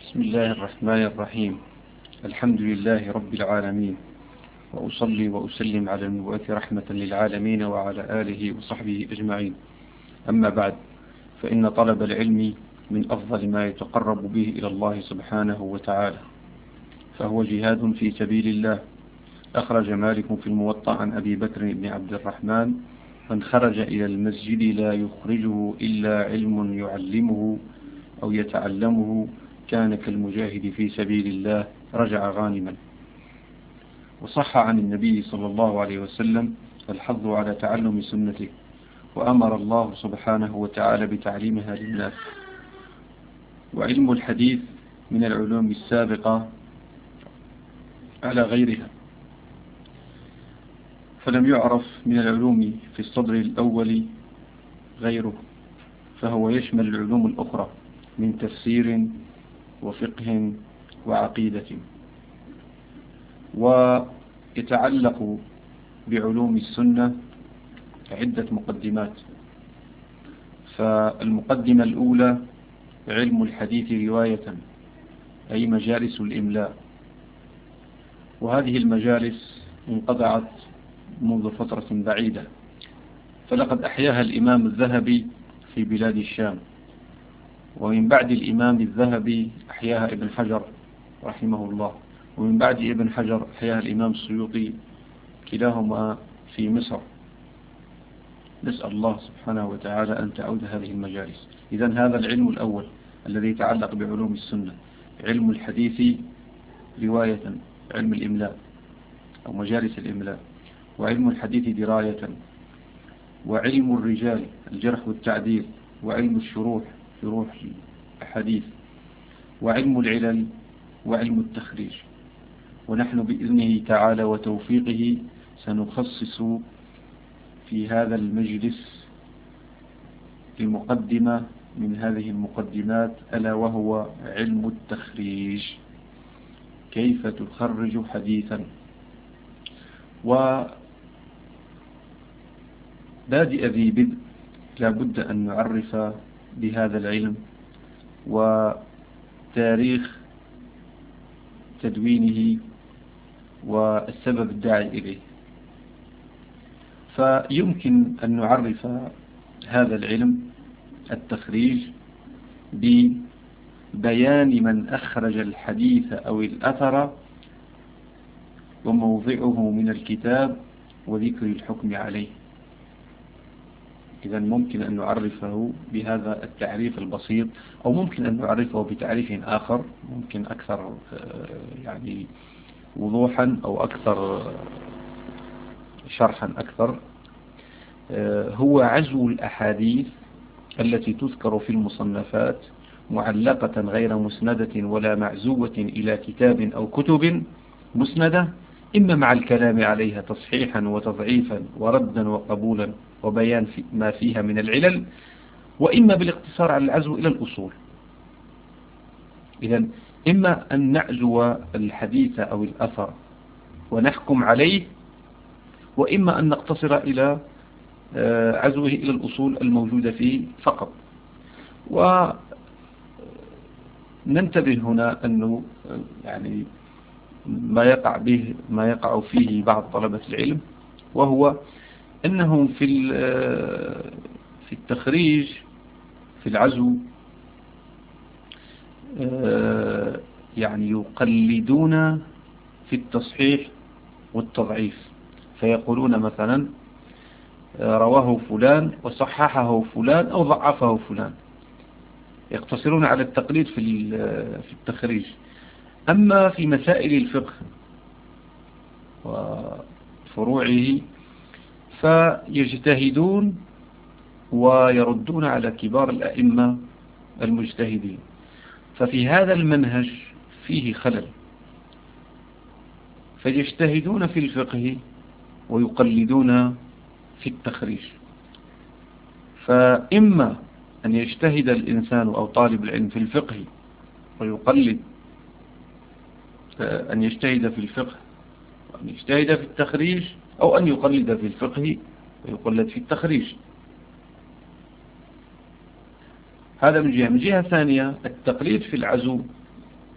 بسم الله الرحمن الرحيم. الحمد لله رب العالمين، وأصلي وأسلم على المبعوث رحمة للعالمين وعلى آله وصحبه أجمعين. أما بعد، فإن طلب العلم من أفضل ما يتقرب به إلى الله سبحانه وتعالى، فهو جهاد في سبيل الله. أخرج مالك في الموطأ عن أبي بكر بن عبد الرحمن: من خرج إلى المسجد لا يخرجه إلا علم يعلمه أو يتعلمه كان كالمجاهد في سبيل الله رجع غانما. وصح عن النبي صلى الله عليه وسلم الحظ على تعلم سنته، وأمر الله سبحانه وتعالى بتعليمها للناس. وعلم الحديث من العلوم السابقة على غيرها، فلم يعرف من العلوم في الصدر الأول غيره، فهو يشمل العلوم الأخرى من تفسير وفقه وعقيدة. ويتعلق بعلوم السنة عدة مقدمات. فالمقدمة الأولى علم الحديث رواية، أي مجالس الإملاء، وهذه المجالس انقطعت منذ فترة بعيدة، فلقد أحياها الإمام الذهبي في بلاد الشام، ومن بعد الإمام الذهبي أحياها ابن حجر رحمه الله، ومن بعد ابن حجر أحياها الإمام السيوطي، كلاهما في مصر. نسأل الله سبحانه وتعالى أن تعود هذه المجالس. إذن هذا العلم الأول الذي يتعلق بعلوم السنة، علم الحديث رواية، علم الإملاء أو مجالس الإملاء، وعلم الحديث دراية، وعلم الرجال الجرح والتعديل، وعلم الشروح شروح الحديث، وعلم العلل، وعلم التخريج. ونحن بإذنه تعالى وتوفيقه سنخصص في هذا المجلس المقدمة من هذه المقدمات، ألا وهو علم التخريج، كيف تخرج حديثا. وبادئ ذي بدء لابد أن نعرف بهذا العلم وتاريخ تدوينه والسبب الداعي إليه. فيمكن أن نعرف هذا العلم التخريج ببيان من أخرج الحديث أو الأثر وموضعه من الكتاب وذكر الحكم عليه. إذا ممكن أن نعرفه بهذا التعريف البسيط، أو ممكن أن نعرفه بتعريف آخر ممكن أكثر يعني وضوحا أو أكثر شرحا أكثر. هو عزو الأحاديث التي تذكر في المصنفات معلقة غير مسندة ولا معزوة إلى كتاب أو كتب مسندة، إما مع الكلام عليها تصحيحا وتضعيفا وردا وقبولا وبيان ما فيها من العلل، وإما بالاقتصار على العزو إلى الأصول. إذن إما أن نعزو الحديث أو الأثر ونحكم عليه، وإما أن نقتصر إلى عزوه إلى الأصول الموجودة فيه فقط. وننتبه هنا أنه يعني ما يقع فيه بعض طلبة العلم، وهو أنهم في التخريج في العزو يعني يقلدون في التصحيح والتضعيف، فيقولون مثلا رواه فلان وصححه فلان أو ضعفه فلان، يقتصرون على التقليد في التخريج. أما في مسائل الفقه وفروعه فيجتهدون ويردون على كبار الأئمة المجتهدين، ففي هذا المنهج فيه خلل، فيجتهدون في الفقه ويقلدون في التخريج. فإما أن يجتهد الإنسان أو طالب العلم في الفقه ويقلد، أن يجتهد في الفقه وأن يجتهد في التخريج، أو أن يقلد في الفقه ويقلد في التخريج. هذا من جهة. من جهة ثانية التقليد في العزو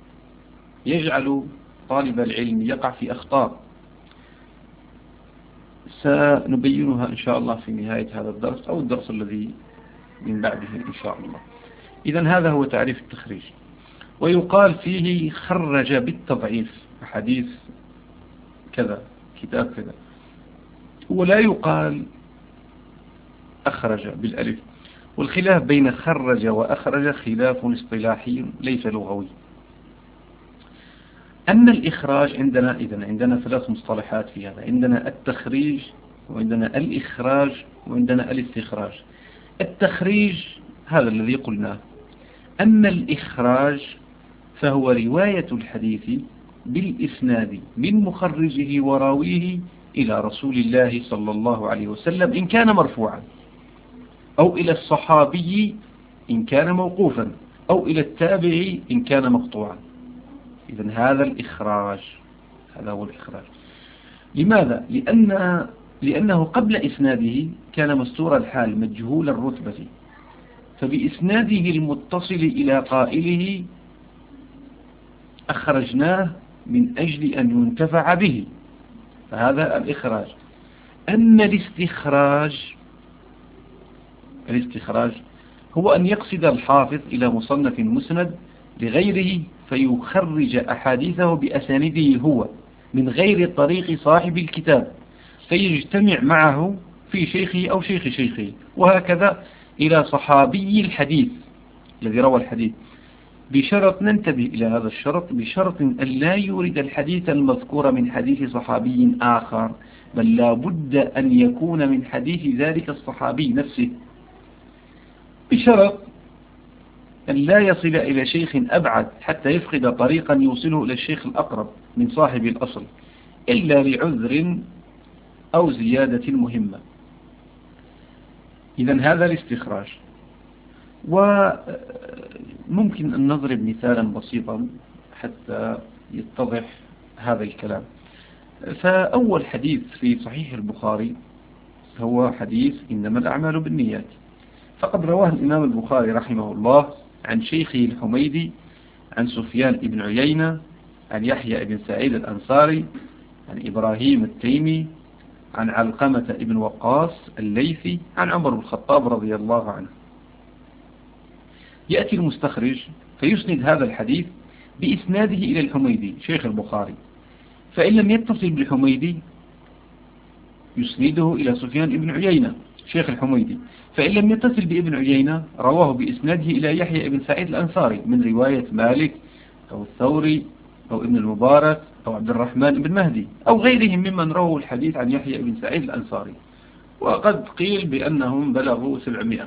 يجعل طالب العلم يقع في أخطاء سنبينها إن شاء الله في نهاية هذا الدرس أو الدرس الذي من بعده إن شاء الله. إذن هذا هو تعريف التخريج. ويقال فيه خرج بالتضعيف حديث كذا كتاب كذا، ولا يقال أخرج بالألف. والخلاف بين خرج وأخرج خلاف اصطلاحي ليس لغوي. أما الإخراج عندنا، إذن عندنا ثلاث مصطلحات في هذا: عندنا التخريج، وعندنا الإخراج، وعندنا الاستخراج. التخريج هذا الذي قلناه. أما الإخراج فهو رواية الحديث بالإسناد من مخرجه وراويه إلى رسول الله صلى الله عليه وسلم إن كان مرفوعا، أو إلى الصحابي إن كان موقوفا، أو إلى التابعي إن كان مقطوعا. إذن هذا الإخراج، هذا هو الإخراج. لماذا؟ لأنه قبل إسناده كان مستور الحال مجهول الرتبة، فبإسناده المتصل إلى قائله أخرجناه من أجل أن ينتفع به، فهذا الإخراج. أما الاستخراج هو أن يقصد الحافظ إلى مصنف مسند لغيره فيخرج أحاديثه بأسانيده هو من غير طريق صاحب الكتاب، فيجتمع معه في شيخه أو شيخ شيخه، وهكذا إلى صحابي الحديث الذي روى الحديث، بشرط، ننتبه إلى هذا الشرط، بشرط أن لا يورد الحديث المذكور من حديث صحابي آخر، بل لا بد أن يكون من حديث ذلك الصحابي نفسه، بشرط أن لا يصل إلى شيخ أبعد حتى يفقد طريقا يوصله إلى الشيخ الأقرب من صاحب الأصل إلا لعذر أو زيادة مهمة. إذن هذا الاستخراج. وممكن أن نضرب مثالا بسيطا حتى يتضح هذا الكلام. فأول حديث في صحيح البخاري هو حديث إنما الأعمال بالنيات، فقد رواه الإمام البخاري رحمه الله عن شيخه الحميدي عن سفيان بن عيينة عن يحيى بن سعيد الأنصاري عن إبراهيم التيمي عن علقمة بن وقاص الليثي عن عمر بن الخطاب رضي الله عنه. يأتي المستخرج فيسند هذا الحديث بإسناده إلى الحميدي شيخ البخاري، فإن لم يتصل بالحميدي يسنده إلى سفيان بن عيينة شيخ الحميدي، فإن لم يتصل بابن عيينة رواه بإسناده إلى يحيى بن سعيد الأنصاري من رواية مالك أو الثوري أو ابن المبارك أو عبد الرحمن بن مهدي أو غيرهم ممن رووا الحديث عن يحيى بن سعيد الأنصاري، وقد قيل بأنهم بلغوا 700.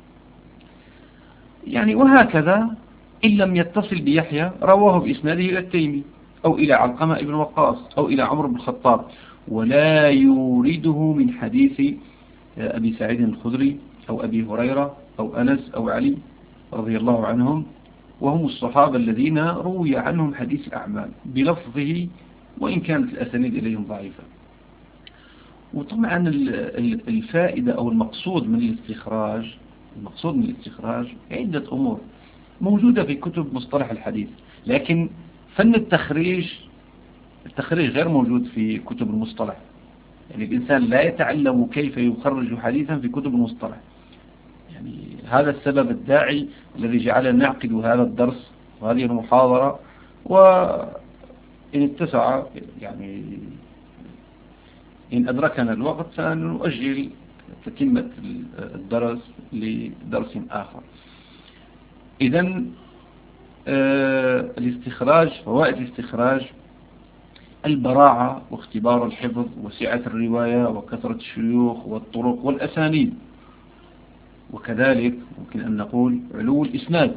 يعني وهكذا إن لم يتصل بيحيى رواه بإسناده إلى التيمي أو إلى علقمة بن وقاص أو إلى عمر بن الخطاب، ولا يورده من حديث أبي سعيد الخدري أو أبي هريرة أو أنس أو علي رضي الله عنهم، وهم الصحابة الذين روي عنهم حديث الأعمال بلفظه وإن كانت الأسانيد إليهم ضعيفة. وطبعا الفائدة أو المقصود من الاستخراج عدة أمور موجودة في كتب مصطلح الحديث، لكن فن التخريج غير موجود في كتب المصطلح. يعني الإنسان لا يتعلم كيف يخرج حديثا في كتب المصطلح. يعني هذا السبب الداعي الذي جعلنا نعقد هذا الدرس وهذه المحاضرة، وإن اتسع يعني إن أدركنا الوقت سنؤجل تتمة الدرس لدرس آخر. إذن الاستخراج، فوائد الاستخراج: البراعة واختبار الحفظ وسعة الرواية وكثرة الشيوخ والطرق والأسانيد، وكذلك ممكن أن نقول علو الإسناد،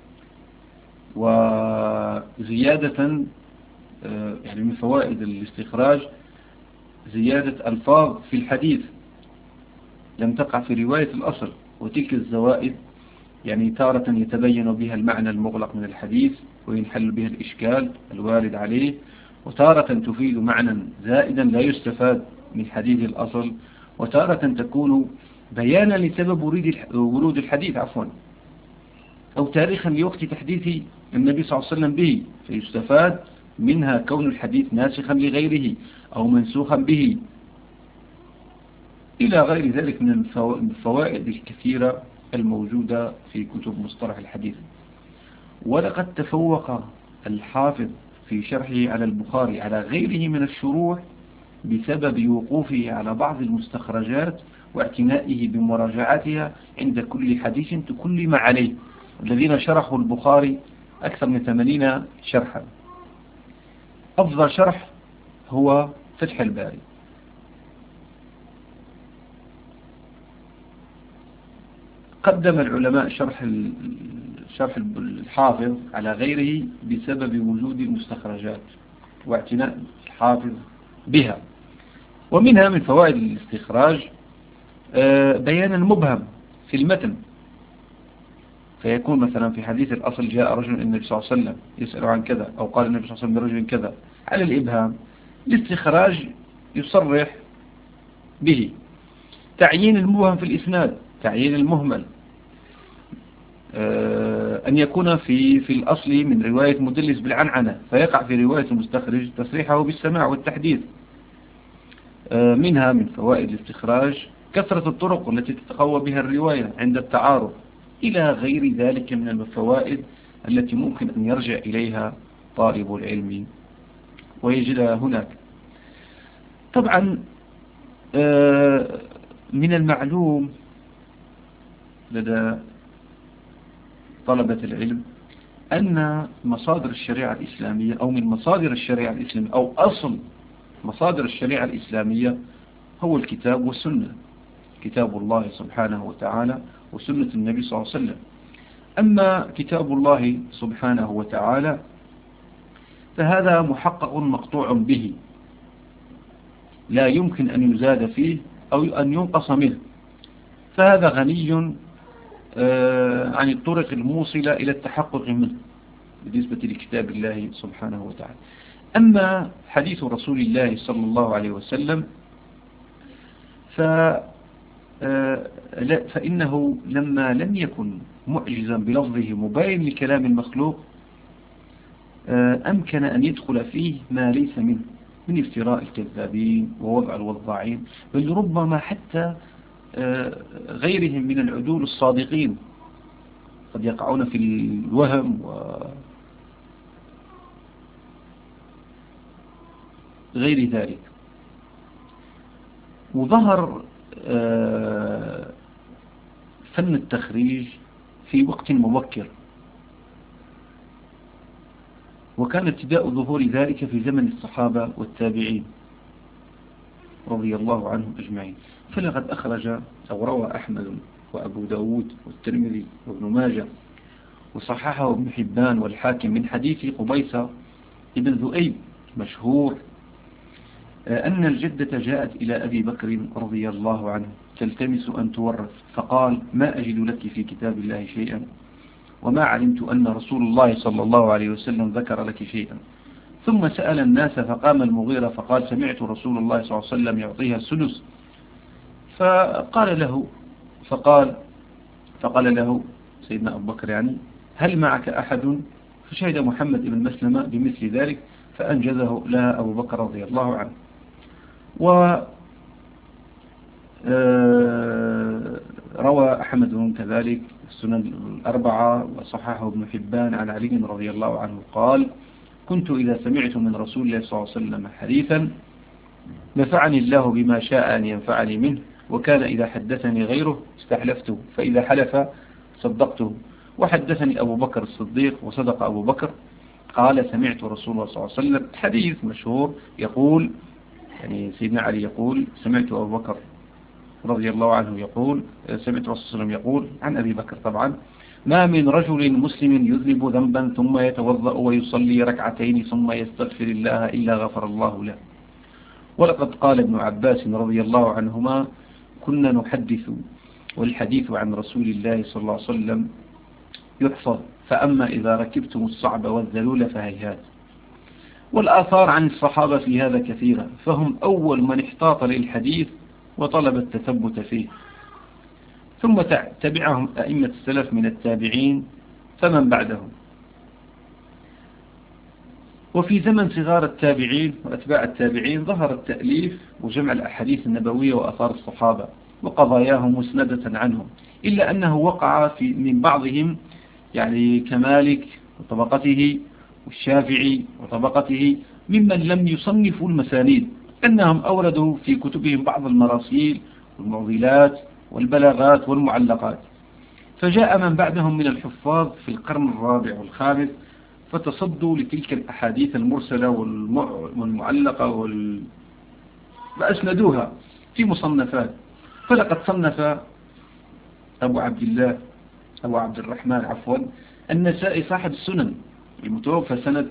وزيادة يعني من فوائد الاستخراج زيادة ألفاظ في الحديث لم تقع في رواية الأصل، وتلك الزوائد يعني تارة يتبين بها المعنى المغلق من الحديث وينحل بها الإشكال الوارد عليه، وتارة تفيد معنى زائدا لا يستفاد من حديث الأصل، وتارة تكون بيانا لسبب ورود الحديث أو تاريخا لوقت تحديث النبي صلى الله عليه وسلم به، فيستفاد منها كون الحديث ناسخا لغيره أو منسوخا به، إلى غير ذلك من الفوائد الكثيرة الموجودة في كتب مصطلح الحديث. ولقد تفوق الحافظ في شرحه على البخاري على غيره من الشروح بسبب وقوفه على بعض المستخرجات واعتنائه بمراجعتها عند كل حديث تكلم عليه. الذين شرحوا البخاري أكثر من 80 شرحا، أفضل شرح هو فتح الباري. قدم العلماء شرح الحافظ على غيره بسبب وجود المستخرجات واعتناء الحافظ بها. ومنها من فوائد الاستخراج بيان المبهم في المتن، فيكون مثلا في حديث الأصل جاء رجل النبي صلى الله عليه وسلم يسأل عن كذا، أو قال النبي صلى الله عليه وسلم لرجل كذا، على الإبهام الاستخراج يصرح به. تعيين المبهم في الإسناد، تعيين المهمل، أن يكون في الأصل من رواية مدلس بالعنعنة فيقع في رواية المستخرج تصريحه بالسماع والتحديث. منها من فوائد الاستخراج كثرة الطرق التي تتقوى بها الرواية عند التعارض، إلى غير ذلك من الفوائد التي ممكن أن يرجع إليها طالب العلم ويجدها هناك. طبعا من المعلوم لدى طلبة العلم أن مصادر الشريعة الإسلامية، أو من مصادر الشريعة الإسلامية، أو أصل مصادر الشريعة الإسلامية هو الكتاب والسنة، كتاب الله سبحانه وتعالى وسنة النبي صلى الله عليه وسلم. أما كتاب الله سبحانه وتعالى فهذا محقق مقطوع به، لا يمكن أن يزاد فيه أو أن ينقص منه، فهذا غني عن الطرق الموصلة إلى التحقق منه بالنسبة لكتاب الله سبحانه وتعالى. أما حديث رسول الله صلى الله عليه وسلم فإنه لما لم يكن معجزا بلفظه مبين لكلام المخلوق أمكن أن يدخل فيه ما ليس منه من افتراء الكذابين ووضع الوضاعين، بل ربما حتى غيرهم من العدول الصادقين قد يقعون في الوهم وغير ذلك. وظهر فن التخريج في وقت مبكر، وكان ابتداء ظهور ذلك في زمن الصحابة والتابعين رضي الله عنهم أجمعين. فلقد أخرج أو روى أحمد وأبو داود والترمذي وابن ماجه وصححه ابن حبان والحاكم من حديث قبيصة ابن ذؤيب مشهور أن الجدة جاءت إلى أبي بكر رضي الله عنه تلتمس أن تورث، فقال: ما أجد لك في كتاب الله شيئا، وما علمت أن رسول الله صلى الله عليه وسلم ذكر لك شيئا. ثم سأل الناس فقام المغيرة فقال: سمعت رسول الله صلى الله عليه وسلم يعطيها السدس. فقال له سيدنا أبو بكر يعني: هل معك أحد؟ فشهد محمد بن مسلمة بمثل ذلك فأنجزه لها أبو بكر رضي الله عنه. روى أحمد كذلك السنن الأربعة وصححه ابن حبان عن علي رضي الله عنه قال: كنت إذا سمعت من رسول الله صلى الله عليه وسلم حديثا نفعني الله بما شاء أن ينفعني منه، وكان إذا حدثني غيره استحلفته، فإذا حلف صدقته. وحدثني أبو بكر الصديق وصدق أبو بكر قال: سمعت رسول الله صلى الله عليه وسلم، حديث مشهور يقول، يعني سيدنا علي يقول: سمعت أبو بكر رضي الله عنه يقول: سمعت رسول الله صلى الله عليه وسلم يقول عن أبي بكر طبعا: ما من رجل مسلم يذنب ذنبا ثم يتوضأ ويصلي ركعتين ثم يستغفر الله إلا غفر الله له. ولقد قال ابن عباس رضي الله عنهما: كنا نحدث والحديث عن رسول الله صلى الله عليه وسلم يحفظ، فأما إذا ركبتم الصعب والذلول فهيهات. والآثار عن الصحابة في هذا كثيرة، فهم أول من احتاط للحديث وطلب التثبت فيه، ثم تبعهم أئمة السلف من التابعين فمن بعدهم. وفي زمن صغار التابعين وأتباع التابعين ظهر التأليف وجمع الأحاديث النبوية وأثار الصحابة وقضاياهم مسندة عنهم، إلا أنه وقع من بعضهم يعني كمالك وطبقته والشافعي وطبقته ممن لم يصنفوا المسانيد، أنهم أوردوا في كتبهم بعض المراسيل والمعضلات والبلاغات والمعلقات. فجاء من بعدهم من الحفاظ في القرن الرابع والخامس فتصدوا لتلك الأحاديث المرسلة والمعلقة فأسندوها في مصنفات. فلقد صنف أبو عبد الرحمن النسائي صاحب السنن المتوفى سنة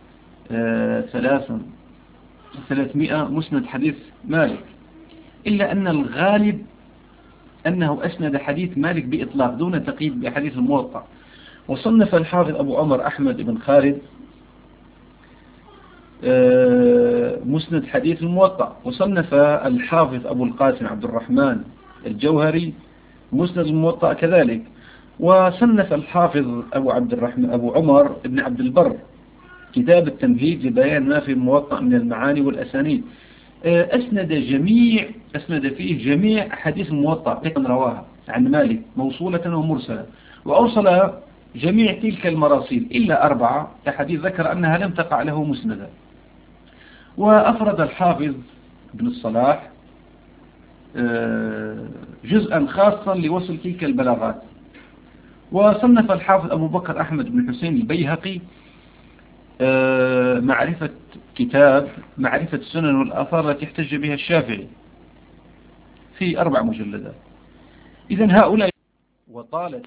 300 مسند حديث مالك، إلا أن الغالب أنه أسند حديث مالك بإطلاق دون تقييد بأحاديث الموطأ. وصنف الحافظ أبو عمر أحمد بن خالد مسند حديث الموطأ، وصنف الحافظ أبو القاسم عبد الرحمن الجوهري مسند الموطأ كذلك، وصنف الحافظ أبو عمر بن عبد البر كتاب التمهيد لبيان ما في الموطأ من المعاني والأسانيد. أسند فيه جميع أحاديث الموطأ التي رواها عن مالك موصولة ومرسلة، وأوصل جميع تلك المراسيل إلا 4 أحاديث ذكر أنها لم تقع له مسندا. وأفرد الحافظ ابن الصلاح جزءا خاصا لوصل تلك البلاغات. وصنف الحافظ أبو بكر أحمد بن حسين البيهقي كتاب معرفة السنن والآثار التي احتج بها الشافعي في 4 مجلدات. إذن هؤلاء وطالت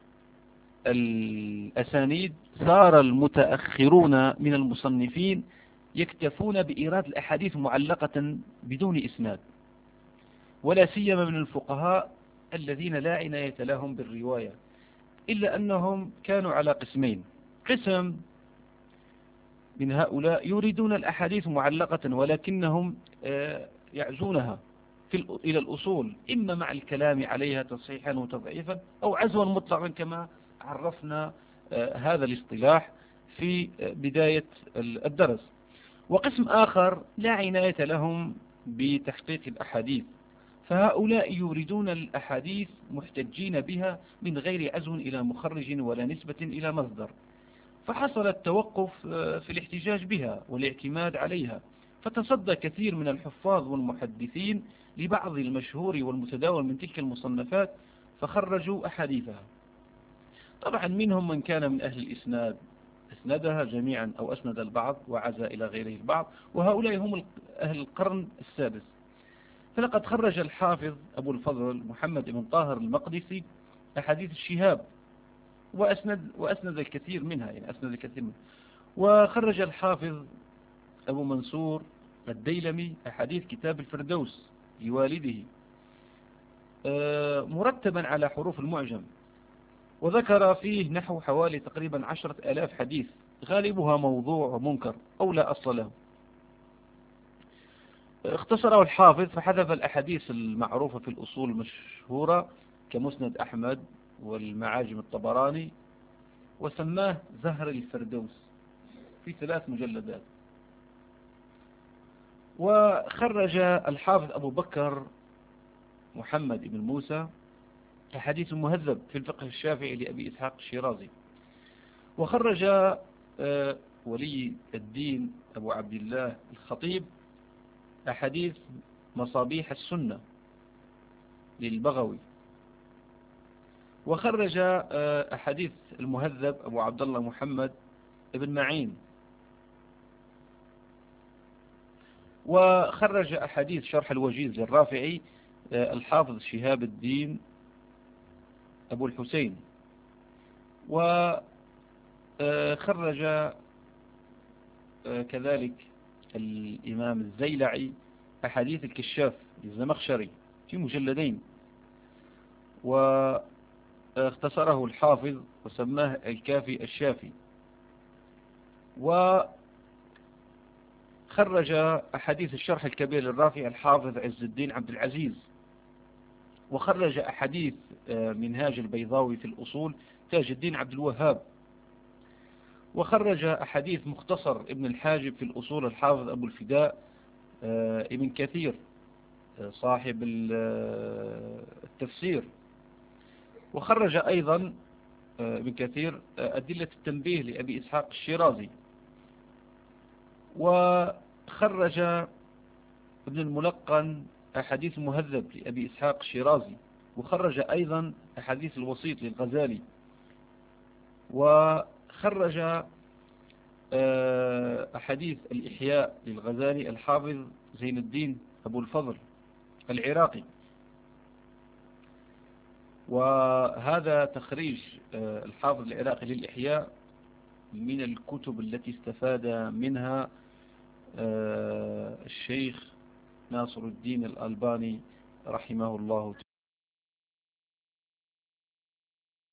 الأسانيد صار المتأخرون من المصنفين يكتفون بإيراد الأحاديث معلقة بدون إسناد، ولا سيما من الفقهاء الذين لا عناية لهم بالرواية، إلا أنهم كانوا على قسمين: قسم من هؤلاء يريدون الأحاديث معلقة ولكنهم يعزونها إلى الأصول، إما مع الكلام عليها تصحيحا وتضعيفا أو عزوا مطلقا كما عرفنا هذا الاصطلاح في بداية الدرس. وقسم آخر لا عناية لهم بتحقيق الأحاديث، فهؤلاء يريدون الأحاديث محتجين بها من غير عزو إلى مخرج ولا نسبة إلى مصدر، فحصل التوقف في الاحتجاج بها والاعتماد عليها، فتصدى كثير من الحفاظ والمحدثين لبعض المشهور والمتداول من تلك المصنفات فخرجوا أحاديثها. طبعا منهم من كان من أهل الإسناد أسندها جميعا أو أسند البعض وعزى إلى غيره البعض، وهؤلاء هم أهل القرن السادس. فلقد خرج الحافظ أبو الفضل محمد بن طاهر المقدسي أحاديث الشهاب وأسند الكثير منها، وخرج الحافظ أبو منصور الديلمي أحاديث كتاب الفردوس لوالده مرتبا على حروف المعجم، وذكر فيه نحو حوالي تقريبا 10,000 حديث غالبها موضوع ومنكر أو لا أصل له. اختصره الحافظ فحذف الأحاديث المعروفة في الأصول المشهورة كمسند أحمد والمعاجم الطبراني، وسماه زهر الفردوس في 3 مجلدات. وخرج الحافظ أبو بكر محمد بن موسى أحاديث المهذب في الفقه الشافعي لأبي إسحاق الشيرازي. وخرج ولي الدين أبو عبد الله الخطيب أحاديث مصابيح السنة للبغوي. وخرج أحاديث المهذب أبو عبد الله محمد بن معين. وخرج أحاديث شرح الوجيز للرافعي الحافظ شهاب الدين أبو الحسين. وخرج كذلك الإمام الزيلعي أحاديث الكشاف للزمخشري في مجلدين، واختصره الحافظ وسماه الكافي الشافي. وخرج أحاديث الشرح الكبير للرافعي الحافظ عز الدين عبد العزيز. وخرج أحاديث منهاج البيضاوي في الأصول تاج الدين عبد الوهاب. وخرج أحاديث مختصر ابن الحاجب في الأصول الحافظ أبو الفداء ابن كثير صاحب التفسير. وخرج أيضا ابن كثير أدلة التنبيه لأبي إسحاق الشيرازي. وخرج ابن الملقن أحاديث مهذب لأبي إسحاق الشيرازي. وخرج أيضا أحاديث الوسيط للغزالي. وخرج أحاديث الإحياء للغزالي الحافظ زين الدين أبو الفضل العراقي. وهذا تخريج الحافظ العراقي للإحياء من الكتب التي استفاد منها الشيخ ناصر الدين الألباني رحمه الله تعالى.